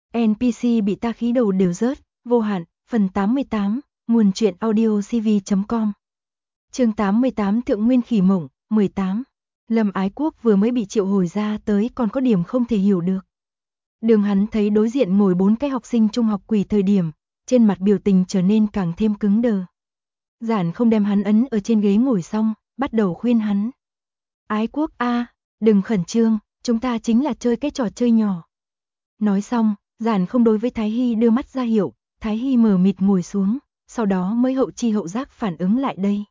NPC bị ta khí đầu đều rớt, vô hạn, phần 88, nguồn truyện audio cv.com. Chương 88 Thượng Nguyên Khỉ Mộng, 18. Lâm Ái Quốc vừa mới bị triệu hồi ra tới còn có điểm không thể hiểu được. Đường hắn thấy đối diện ngồi 4 cái học sinh trung học quỷ thời điểm, trên mặt biểu tình trở nên càng thêm cứng đờ. Giản không đem hắn ấn ở trên ghế ngồi xong, bắt đầu khuyên hắn. Ái Quốc a, đừng khẩn trương, chúng ta chính là chơi cái trò chơi nhỏ. Nói xong, Giản không đối với Thái Hy đưa mắt ra hiệu, Thái Hy mờ mịt ngồi xuống, sau đó mới hậu chi hậu giác phản ứng lại đây.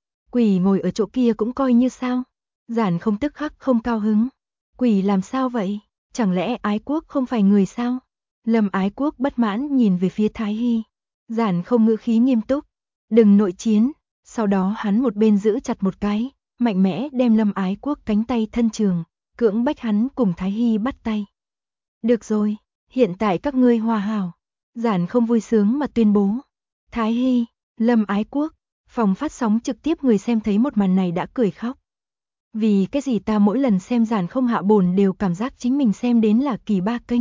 Quỷ ngồi ở chỗ kia cũng coi như sao? Giản không tức khắc không cao hứng. Quỷ làm sao vậy? Chẳng lẽ Ái Quốc không phải người sao? Lâm Ái Quốc bất mãn nhìn về phía Thái Hy. Giản không ngữ khí nghiêm túc. Đừng nội chiến. Sau đó hắn một bên giữ chặt một cái, mạnh mẽ đem Lâm Ái Quốc cánh tay thân trường, cưỡng bách hắn cùng Thái Hy bắt tay. Được rồi, hiện tại các ngươi hòa hảo. Giản không vui sướng mà tuyên bố. Thái Hy, Lâm Ái Quốc, phòng phát sóng trực tiếp người xem thấy một màn này đã cười khóc. Vì cái gì ta mỗi lần xem Giản không hạ bồn đều cảm giác chính mình xem đến là kỳ ba kênh.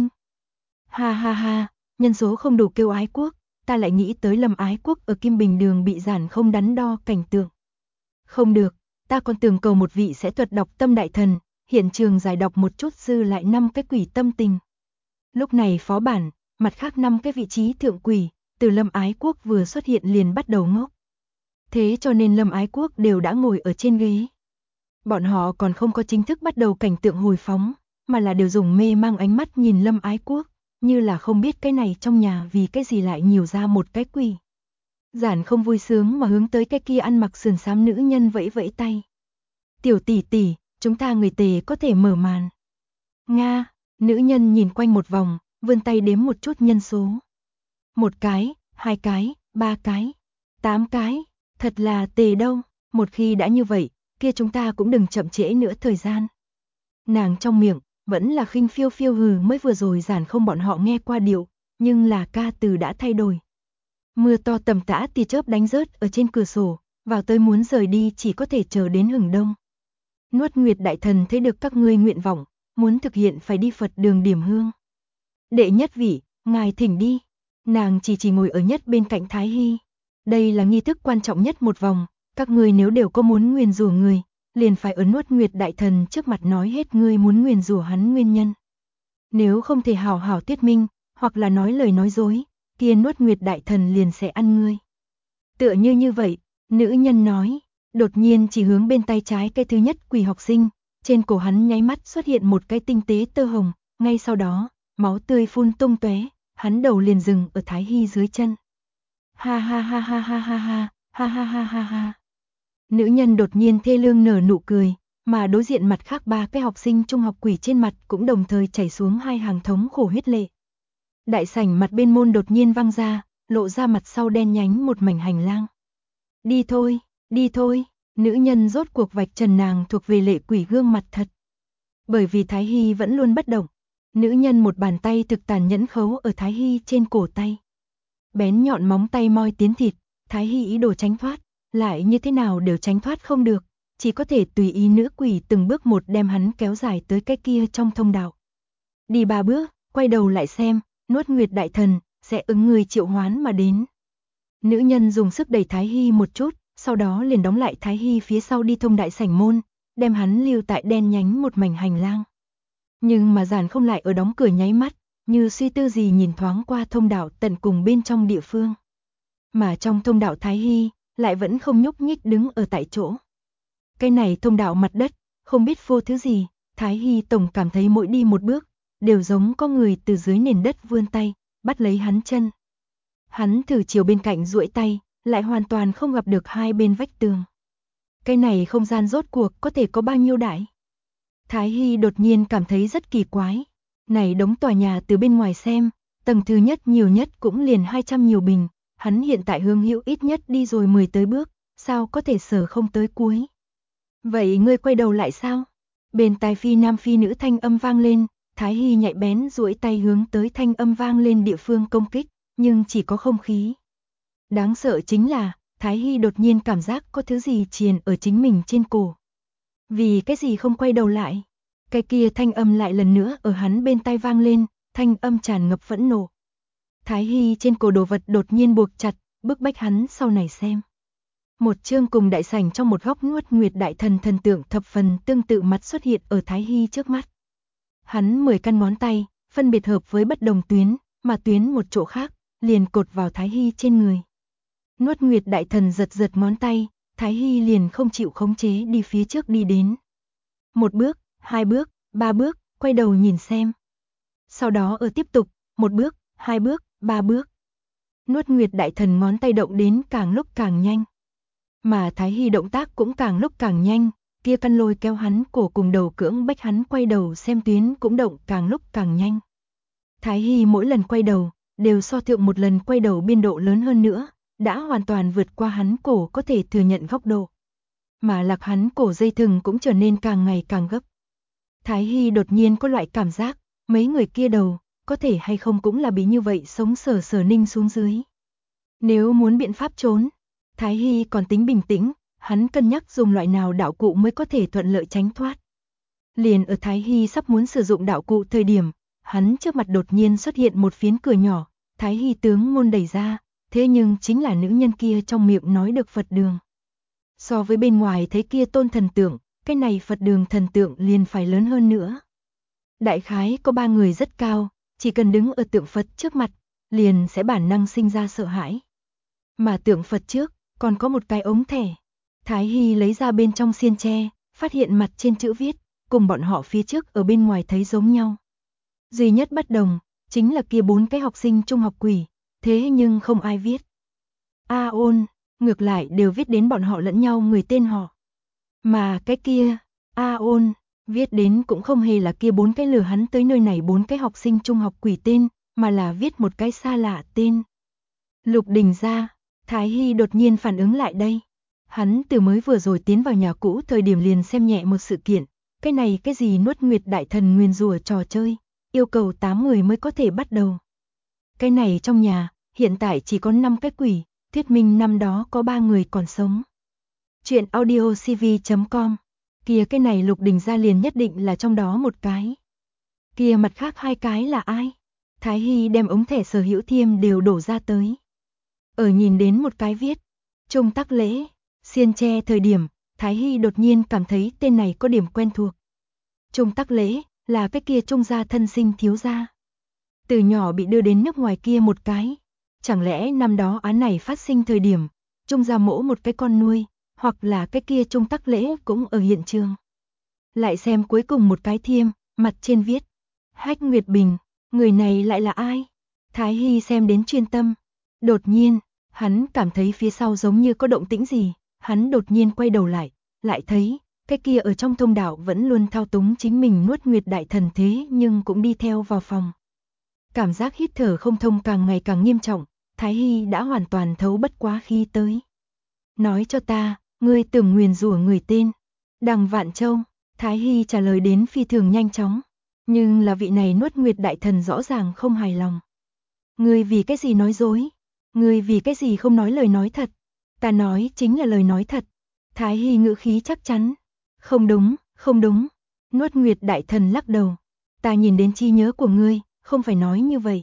Ha ha ha, nhân số không đủ kêu Ái Quốc, ta lại nghĩ tới Lâm Ái Quốc ở Kim Bình Đường bị Giản không đắn đo cảnh tượng. Không được, ta còn tưởng cầu một vị sẽ thuật đọc tâm đại thần, hiện trường giải đọc một chút dư lại 5 cái quỷ tâm tình. Lúc này phó bản, mặt khác 5 cái vị trí thượng quỷ, từ Lâm Ái Quốc vừa xuất hiện liền bắt đầu ngốc. Thế cho nên Lâm Ái Quốc đều đã ngồi ở trên ghế. Bọn họ còn không có chính thức bắt đầu cảnh tượng hồi phóng, mà là đều dùng mê mang ánh mắt nhìn Lâm Ái Quốc, như là không biết cái này trong nhà vì cái gì lại nhiều ra một cái quỷ. Giản không vui sướng mà hướng tới cái kia ăn mặc sườn xám nữ nhân vẫy vẫy tay. Tiểu tỷ tỷ, chúng ta người Tề có thể mở màn. Nga, nữ nhân nhìn quanh một vòng, vươn tay đếm một chút nhân số. 1 cái, 2 cái, 3 cái, 8 cái, thật là Tề đâu, một khi đã như vậy, kia chúng ta cũng đừng chậm trễ nữa thời gian. Nàng trong miệng, vẫn là khinh phiêu phiêu hừ mới vừa rồi Giản không bọn họ nghe qua điệu, nhưng là ca từ đã thay đổi. Mưa to tầm tã tia chớp đánh rớt ở trên cửa sổ, vào tới muốn rời đi chỉ có thể chờ đến hừng đông. Nuốt Nguyệt Đại Thần thấy được các ngươi nguyện vọng, muốn thực hiện phải đi Phật đường điểm hương. Đệ nhất vị, ngài thỉnh đi. Nàng chỉ ngồi ở nhất bên cạnh Thái Hy. Đây là nghi thức quan trọng nhất một vòng, các ngươi nếu đều có muốn nguyền rủa người, liền phải ở Nuốt Nguyệt Đại Thần trước mặt nói hết ngươi muốn nguyền rủa hắn nguyên nhân. Nếu không thể hảo hảo thuyết minh, hoặc là nói lời nói dối, kia Nuốt Nguyệt Đại Thần liền sẽ ăn ngươi. Tựa như vậy, nữ nhân nói, đột nhiên chỉ hướng bên tay trái cái thứ nhất quỷ học sinh, trên cổ hắn nháy mắt xuất hiện một cái tinh tế tơ hồng, ngay sau đó, máu tươi phun tung tóe, hắn đầu liền dừng ở Thái Hy dưới chân. Ha ha ha ha ha ha ha, ha ha ha ha ha. Nữ nhân đột nhiên thê lương nở nụ cười, mà đối diện mặt khác 3 cái học sinh trung học quỷ trên mặt cũng đồng thời chảy xuống 2 hàng thống khổ huyết lệ. Đại sảnh mặt bên môn đột nhiên văng ra, lộ ra mặt sau đen nhánh một mảnh hành lang. Đi thôi, nữ nhân rốt cuộc vạch trần nàng thuộc về lệ quỷ gương mặt thật. Bởi vì Thái Hy vẫn luôn bất động, nữ nhân một bàn tay thực tàn nhẫn khấu ở Thái Hy trên cổ tay. Bén nhọn móng tay moi tiến thịt, Thái Hy ý đồ tránh thoát, lại như thế nào đều tránh thoát không được, chỉ có thể tùy ý nữ quỷ từng bước một đem hắn kéo dài tới cái kia trong thông đạo. Đi 3 bước, quay đầu lại xem, Nuốt Nguyệt Đại Thần sẽ ứng người triệu hoán mà đến. Nữ nhân dùng sức đẩy Thái Hy một chút, sau đó liền đóng lại Thái Hy phía sau đi thông đại sảnh môn, đem hắn lưu tại đen nhánh một mảnh hành lang. Nhưng mà Giản không lại ở đóng cửa nháy mắt, như suy tư gì nhìn thoáng qua thông đạo tận cùng bên trong địa phương. Mà trong thông đạo Thái Hy lại vẫn không nhúc nhích đứng ở tại chỗ. Cái này thông đạo mặt đất, không biết phô thứ gì, Thái Hy tổng cảm thấy mỗi đi một bước, đều giống có người từ dưới nền đất vươn tay, bắt lấy hắn chân. Hắn thử chiều bên cạnh duỗi tay, lại hoàn toàn không gặp được hai bên vách tường. Cái này không gian rốt cuộc có thể có bao nhiêu đại? Thái Hy đột nhiên cảm thấy rất kỳ quái. Này đống tòa nhà từ bên ngoài xem, tầng thứ nhất nhiều nhất cũng liền 200 nhiều bình, hắn hiện tại hướng hữu ít nhất đi rồi 10 tới bước, sao có thể sở không tới cuối? Vậy ngươi quay đầu lại sao? Bên tai phi nam phi nữ thanh âm vang lên, Thái Hy nhạy bén duỗi tay hướng tới thanh âm vang lên địa phương công kích, nhưng chỉ có không khí. Đáng sợ chính là, Thái Hy đột nhiên cảm giác có thứ gì triền ở chính mình trên cổ. Vì cái gì không quay đầu lại? Cái kia thanh âm lại lần nữa ở hắn bên tai vang lên, thanh âm tràn ngập phẫn nộ. Thái Hy trên cổ đồ vật đột nhiên buộc chặt, bức bách hắn sau này xem. Một chương cùng đại sảnh trong một góc Nuốt Nguyệt Đại Thần thần tượng thập phần tương tự mặt xuất hiện ở Thái Hy trước mắt. Hắn 10 căn ngón tay, phân biệt hợp với bất đồng tuyến, mà tuyến một chỗ khác, liền cột vào Thái Hy trên người. Nuốt Nguyệt Đại Thần giật giật ngón tay, Thái Hy liền không chịu khống chế đi phía trước đi đến. Một bước, 2 bước, 3 bước, quay đầu nhìn xem. Sau đó ở tiếp tục, 1 bước, 2 bước, 3 bước. Nuốt Nguyệt Đại Thần ngón tay động đến càng lúc càng nhanh. Mà Thái Hy động tác cũng càng lúc càng nhanh, kia căn lôi kéo hắn cổ cùng đầu cưỡng bách hắn quay đầu xem tuyến cũng động càng lúc càng nhanh. Thái Hy mỗi lần quay đầu, đều so thượng một lần quay đầu biên độ lớn hơn nữa, đã hoàn toàn vượt qua hắn cổ có thể thừa nhận góc độ. Mà lạc hắn cổ dây thừng cũng trở nên càng ngày càng gấp. Thái Hy đột nhiên có loại cảm giác, mấy người kia đầu, có thể hay không cũng là bị như vậy sống sờ sờ ninh xuống dưới. Nếu muốn biện pháp trốn, Thái Hy còn tính bình tĩnh, hắn cân nhắc dùng loại nào đạo cụ mới có thể thuận lợi tránh thoát. Liền ở Thái Hy sắp muốn sử dụng đạo cụ thời điểm, hắn trước mặt đột nhiên xuất hiện một phiến cửa nhỏ, Thái Hy tướng môn đẩy ra, thế nhưng chính là nữ nhân kia trong miệng nói được Phật đường. So với bên ngoài thấy kia tôn thần tượng, cái này Phật đường thần tượng liền phải lớn hơn nữa. Đại khái có 3 người rất cao, chỉ cần đứng ở tượng Phật trước mặt, liền sẽ bản năng sinh ra sợ hãi. Mà tượng Phật trước, còn có một cái ống thẻ. Thái Hy lấy ra bên trong xiên tre, phát hiện mặt trên chữ viết, cùng bọn họ phía trước ở bên ngoài thấy giống nhau. Duy nhất bất đồng, chính là kia 4 cái học sinh trung học quỷ, thế nhưng không ai viết. A ôn, ngược lại đều viết đến bọn họ lẫn nhau người tên họ. Mà cái kia, A ôn, viết đến cũng không hề là kia 4 cái lừa hắn tới nơi này 4 cái học sinh trung học quỷ tên, mà là viết một cái xa lạ tên. Lục Đình Gia. Thái Hy đột nhiên phản ứng lại đây. Hắn từ mới vừa rồi tiến vào nhà cũ thời điểm liền xem nhẹ một sự kiện, cái này cái gì Nuốt Nguyệt Đại Thần nguyền rủa trò chơi, yêu cầu 8 người mới có thể bắt đầu. Cái này trong nhà, hiện tại chỉ có 5 cái quỷ, thuyết minh năm đó có 3 người còn sống. Chuyện audiocv.com. Kia cái này Lục Đình Gia liền nhất định là trong đó một cái. Kia mặt khác 2 cái là ai? Thái Hy đem ống thẻ sở hữu thiêm đều đổ ra tới. Ở nhìn đến một cái viết, Trung Tắc Lễ, xiên tre thời điểm, Thái Hy đột nhiên cảm thấy tên này có điểm quen thuộc. Trung Tắc Lễ, là cái kia Trung gia thân sinh thiếu gia. Từ nhỏ bị đưa đến nước ngoài kia một cái. Chẳng lẽ năm đó án này phát sinh thời điểm, Trung gia mỗ một cái con nuôi, hoặc là cái kia Trung Tắc Lễ cũng ở hiện trường. Lại xem cuối cùng một cái thiêm, mặt trên viết, Hách Nguyệt Bình, người này lại là ai? Thái Hy xem đến chuyên tâm. Đột nhiên, hắn cảm thấy phía sau giống như có động tĩnh gì, hắn đột nhiên quay đầu lại thấy, cái kia ở trong thông đạo vẫn luôn thao túng chính mình Nuốt Nguyệt Đại Thần thế nhưng cũng đi theo vào phòng. Cảm giác hít thở không thông càng ngày càng nghiêm trọng, Thái Hy đã hoàn toàn thấu bất quá khi tới. Nói cho ta, ngươi tưởng nguyền rủa người tên. Đằng Vạn Châu, Thái Hy trả lời đến phi thường nhanh chóng, nhưng là vị này Nuốt Nguyệt Đại Thần rõ ràng không hài lòng. Ngươi vì cái gì nói dối? Ngươi vì cái gì không nói lời nói thật? Ta nói chính là lời nói thật. Thái Hy ngữ khí chắc chắn. Không đúng, không đúng. Nuốt Nguyệt Đại Thần lắc đầu. Ta nhìn đến trí nhớ của ngươi, không phải nói như vậy.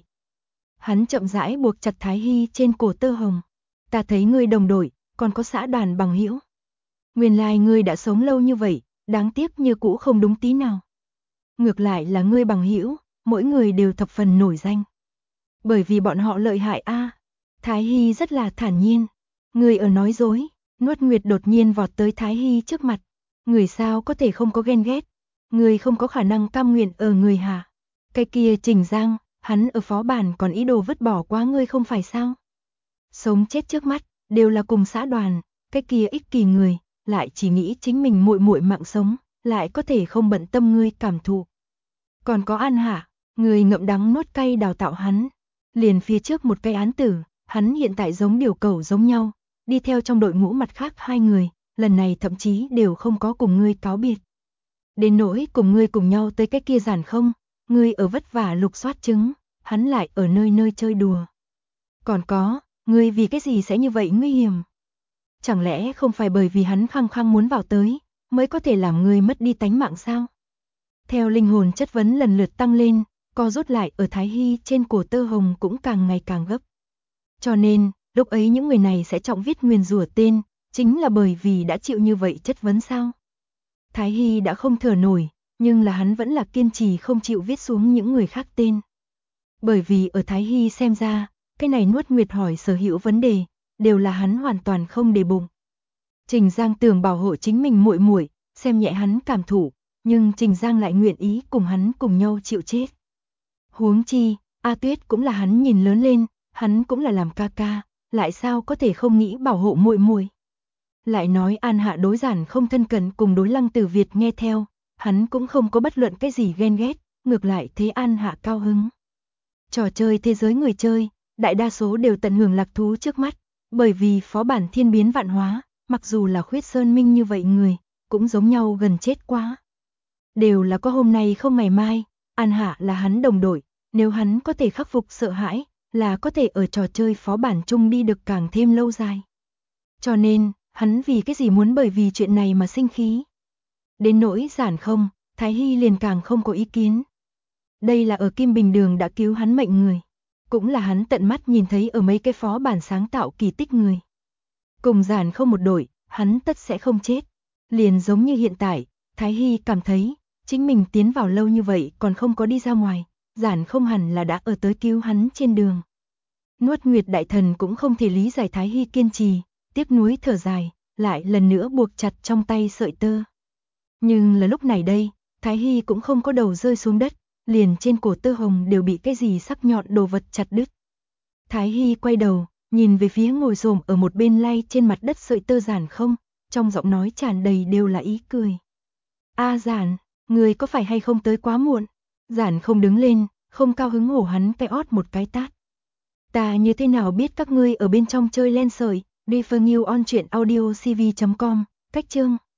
Hắn chậm rãi buộc chặt Thái Hy trên cổ tơ hồng. Ta thấy ngươi đồng đội, còn có xã đoàn bằng hữu. Nguyên lai ngươi đã sống lâu như vậy, đáng tiếc như cũ không đúng tí nào. Ngược lại là ngươi bằng hữu, mỗi người đều thập phần nổi danh. Bởi vì bọn họ lợi hại a. Thái Hy rất là thản nhiên. Người ở nói dối. Nuốt Nguyệt đột nhiên vọt tới Thái Hy trước mặt. Người sao có thể không có ghen ghét. Người không có khả năng cam nguyện ở người hả? Cái kia Trình Giang, hắn ở phó bản còn ý đồ vứt bỏ quá ngươi không phải sao? Sống chết trước mắt, đều là cùng xã đoàn. Cái kia ích kỷ người, lại chỉ nghĩ chính mình muội muội mạng sống, lại có thể không bận tâm ngươi cảm thụ. Còn có An Hạ, người ngậm đắng nuốt cay đào tạo hắn. Liền phía trước một cái án tử, hắn hiện tại giống điều cẩu giống nhau, đi theo trong đội ngũ mặt khác 2 người, lần này thậm chí đều không có cùng ngươi cáo biệt. Đến nỗi cùng ngươi cùng nhau tới cái kia giản không, ngươi ở vất vả lục soát chứng, hắn lại ở nơi nơi chơi đùa. Còn có, ngươi vì cái gì sẽ như vậy nguy hiểm? Chẳng lẽ không phải bởi vì hắn khăng khăng muốn vào tới, mới có thể làm ngươi mất đi tánh mạng sao? Theo linh hồn chất vấn lần lượt tăng lên, co rút lại ở Thái Hy trên cổ Tơ Hồng cũng càng ngày càng gấp. Cho nên, lúc ấy những người này sẽ trọng viết nguyền rủa tên, chính là bởi vì đã chịu như vậy chất vấn sao? Thái Hy đã không thở nổi, nhưng là hắn vẫn là kiên trì không chịu viết xuống những người khác tên. Bởi vì ở Thái Hy xem ra, cái này Nuốt Nguyệt hỏi sở hữu vấn đề, đều là hắn hoàn toàn không để bụng. Trình Giang tưởng bảo hộ chính mình muội muội, xem nhẹ hắn cảm thụ, nhưng Trình Giang lại nguyện ý cùng hắn cùng nhau chịu chết. Huống chi, A Tuyết cũng là hắn nhìn lớn lên, hắn cũng là làm ca ca, lại sao có thể không nghĩ bảo hộ muội muội. Lại nói An Hạ đối Giản không thân cận cùng đối Lăng Tử Việt nghe theo, hắn cũng không có bất luận cái gì ghen ghét, ngược lại thấy An Hạ cao hứng. Trò chơi thế giới người chơi, đại đa số đều tận hưởng lạc thú trước mắt, bởi vì phó bản thiên biến vạn hóa, mặc dù là Khuyết Sơn Minh như vậy người, cũng giống nhau gần chết quá. Đều là có hôm nay không ngày mai, An Hạ là hắn đồng đội, nếu hắn có thể khắc phục sợ hãi, là có thể ở trò chơi phó bản chung đi được càng thêm lâu dài. Cho nên, hắn vì cái gì muốn bởi vì chuyện này mà sinh khí. Đến nỗi Giản không, Thái Hy liền càng không có ý kiến. Đây là ở Kim Bình Đường đã cứu hắn mệnh người, cũng là hắn tận mắt nhìn thấy ở mấy cái phó bản sáng tạo kỳ tích người. Cùng Giản không một đội, hắn tất sẽ không chết. Liền giống như hiện tại, Thái Hy cảm thấy, chính mình tiến vào lâu như vậy còn không có đi ra ngoài, Giản không hẳn là đã ở tới cứu hắn trên đường. Nuốt Nguyệt đại thần cũng không thể lý giải Thái Hy kiên trì, tiếc nuối thở dài, lại lần nữa buộc chặt trong tay sợi tơ. Nhưng là lúc này đây, Thái Hy cũng không có đầu rơi xuống đất, liền trên cổ Tơ Hồng đều bị cái gì sắc nhọn đồ vật chặt đứt. Thái Hy quay đầu, nhìn về phía ngồi xổm ở một bên lay trên mặt đất sợi tơ Giản không, trong giọng nói tràn đầy đều là ý cười. A Giản, người có phải hay không tới quá muộn? Giản không đứng lên, không cao hứng hổ hắn cái ót một cái tát. Ta như thế nào biết các ngươi ở bên trong chơi len sợi, Refer New on truyện audio cv.com, cách chương.